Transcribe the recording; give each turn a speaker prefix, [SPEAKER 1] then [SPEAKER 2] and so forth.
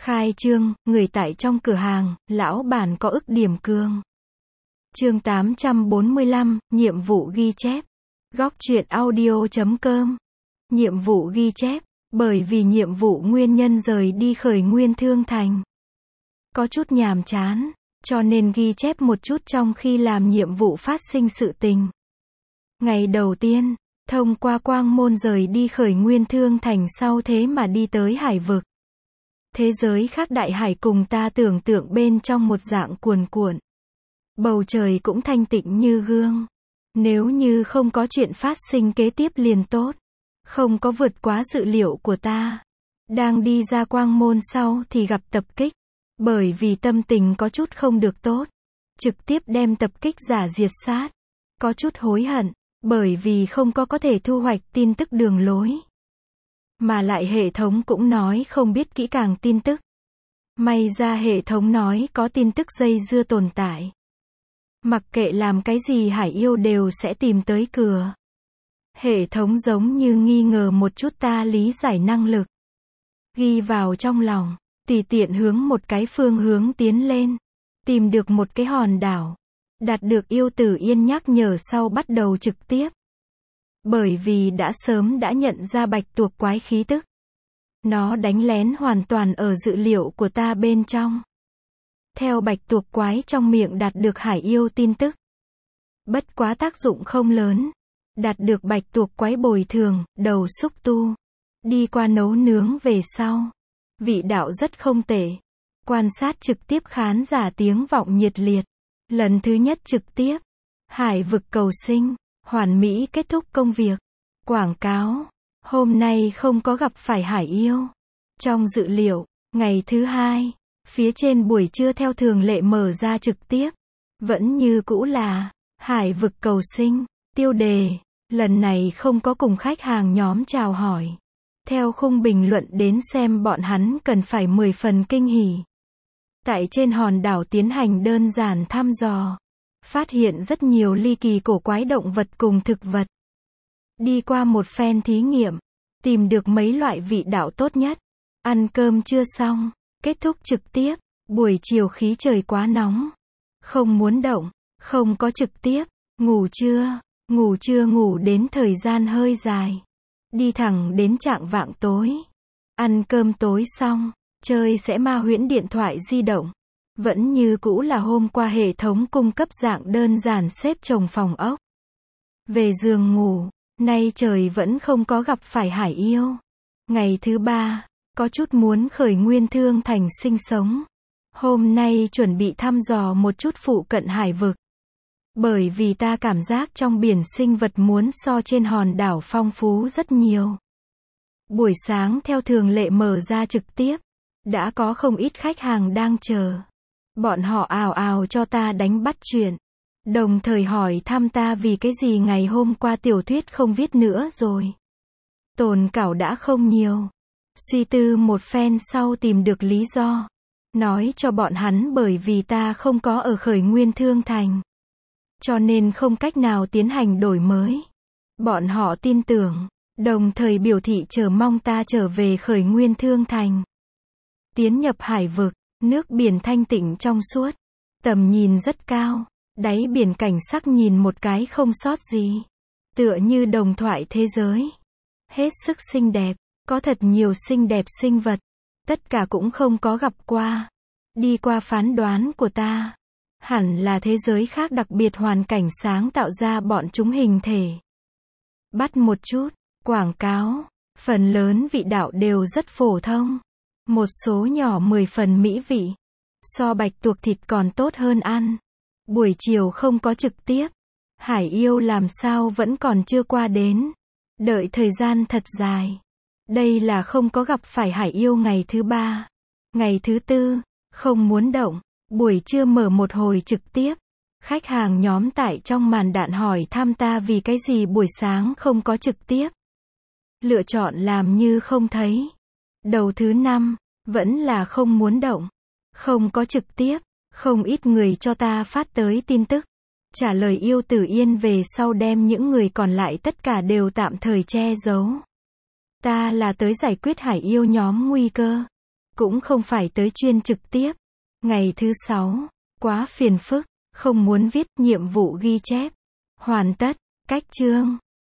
[SPEAKER 1] Khai trương, người tại trong cửa hàng, lão bản có ức điểm cường. Chương 845, nhiệm vụ ghi chép. Góc truyện audio.com. Nhiệm vụ ghi chép, bởi vì nhiệm vụ nguyên nhân rời đi Khởi Nguyên Thương Thành. Có chút nhàm chán, cho nên ghi chép một chút trong khi làm nhiệm vụ phát sinh sự tình. Ngày đầu tiên, thông qua quang môn rời đi Khởi Nguyên Thương Thành sau thế mà đi tới hải vực. Thế giới khác đại hải cùng ta tưởng tượng bên trong một dạng cuồn cuộn. Bầu trời cũng thanh tịnh như gương. Nếu như không có chuyện phát sinh kế tiếp liền tốt. Không có vượt quá dự liệu của ta. Đang đi ra quang môn sau thì gặp tập kích. Bởi vì tâm tình có chút không được tốt. Trực tiếp đem tập kích giả diệt sát. Có chút hối hận. Bởi vì không có thể thu hoạch tin tức đường lối. Mà lại hệ thống cũng nói không biết kỹ càng tin tức. May ra hệ thống nói có tin tức dây dưa tồn tại. Mặc kệ làm cái gì hải yêu đều sẽ tìm tới cửa. Hệ thống giống như nghi ngờ một chút ta lý giải năng lực. Ghi vào trong lòng, tùy tiện hướng một cái phương hướng tiến lên. Tìm được một cái hòn đảo. Đạt được yêu tử yên nhắc nhở sau bắt đầu trực tiếp. Bởi vì đã sớm đã nhận ra bạch tuộc quái khí tức. Nó đánh lén hoàn toàn ở dữ liệu của ta bên trong. Theo bạch tuộc quái trong miệng đạt được hải yêu tin tức. Bất quá tác dụng không lớn. Đạt được bạch tuộc quái bồi thường, đầu xúc tu. Đi qua nấu nướng về sau. Vị đạo rất không tệ. Quan sát trực tiếp khán giả tiếng vọng nhiệt liệt. Lần thứ nhất trực tiếp. Hải vực cầu sinh. Hoàn mỹ kết thúc công việc. Quảng cáo. Hôm nay không có gặp phải hải yêu. Trong dự liệu, ngày thứ hai, phía trên buổi trưa theo thường lệ mở ra trực tiếp. Vẫn như cũ là, hải vực cầu sinh, tiêu đề. Lần này không có cùng khách hàng nhóm chào hỏi. Theo khung bình luận đến xem bọn hắn cần phải 10 phần kinh hỉ. Tại trên hòn đảo tiến hành đơn giản thăm dò. Phát hiện rất nhiều ly kỳ cổ quái động vật cùng thực vật. Đi qua một phen thí nghiệm. Tìm được mấy loại vị đạo tốt nhất. Ăn cơm chưa xong. Kết thúc trực tiếp. Buổi chiều khí trời quá nóng. Không muốn động. Không có trực tiếp. Ngủ trưa ngủ đến thời gian hơi dài. Đi thẳng đến chạng vạng tối. Ăn cơm tối xong. Chơi sẽ ma huyễn điện thoại di động. Vẫn như cũ là hôm qua hệ thống cung cấp dạng đơn giản xếp chồng phòng ốc. Về giường ngủ, nay trời vẫn không có gặp phải hải yêu. Ngày thứ ba, có chút muốn Khởi Nguyên Thương Thành sinh sống. Hôm nay chuẩn bị thăm dò một chút phụ cận hải vực. Bởi vì ta cảm giác trong biển sinh vật muốn so trên hòn đảo phong phú rất nhiều. Buổi sáng theo thường lệ mở ra trực tiếp. Đã có không ít khách hàng đang chờ. Bọn họ ào ào cho ta đánh bắt chuyện. Đồng thời hỏi thăm ta vì cái gì ngày hôm qua tiểu thuyết không viết nữa rồi. Tồn cảo đã không nhiều. Suy tư một phen sau tìm được lý do. Nói cho bọn hắn bởi vì ta không có ở Khởi Nguyên Thương Thành. Cho nên không cách nào tiến hành đổi mới. Bọn họ tin tưởng. Đồng thời biểu thị chờ mong ta trở về Khởi Nguyên Thương Thành. Tiến nhập hải vực. Nước biển thanh tịnh trong suốt. Tầm nhìn rất cao. Đáy biển cảnh sắc nhìn một cái không sót gì. Tựa như đồng thoại thế giới. Hết sức xinh đẹp. Có thật nhiều xinh đẹp sinh vật. Tất cả cũng không có gặp qua. Đi qua phán đoán của ta. Hẳn là thế giới khác đặc biệt hoàn cảnh sáng tạo ra bọn chúng hình thể. Bắt một chút. Quảng cáo. Phần lớn vị đạo đều rất phổ thông. Một số nhỏ 10 phần mỹ vị. So bạch tuộc thịt còn tốt hơn ăn. Buổi chiều không có trực tiếp. Hải yêu làm sao vẫn còn chưa qua đến. Đợi thời gian thật dài. Đây là không có gặp phải hải yêu ngày thứ ba. Ngày thứ tư, không muốn động. Buổi trưa mở một hồi trực tiếp. Khách hàng nhóm tại trong màn đạn hỏi thăm ta vì cái gì buổi sáng không có trực tiếp. Lựa chọn làm như không thấy. Đầu thứ năm, vẫn là không muốn động. Không có trực tiếp, không ít người cho ta phát tới tin tức. Trả lời yêu tử yên về sau đem những người còn lại tất cả đều tạm thời che giấu. Ta là tới giải quyết hải yêu nhóm nguy cơ. Cũng không phải tới chuyên trực tiếp. Ngày thứ 6. Quá phiền phức. Không muốn viết, nhiệm vụ ghi chép. Hoàn tất. Cách chương.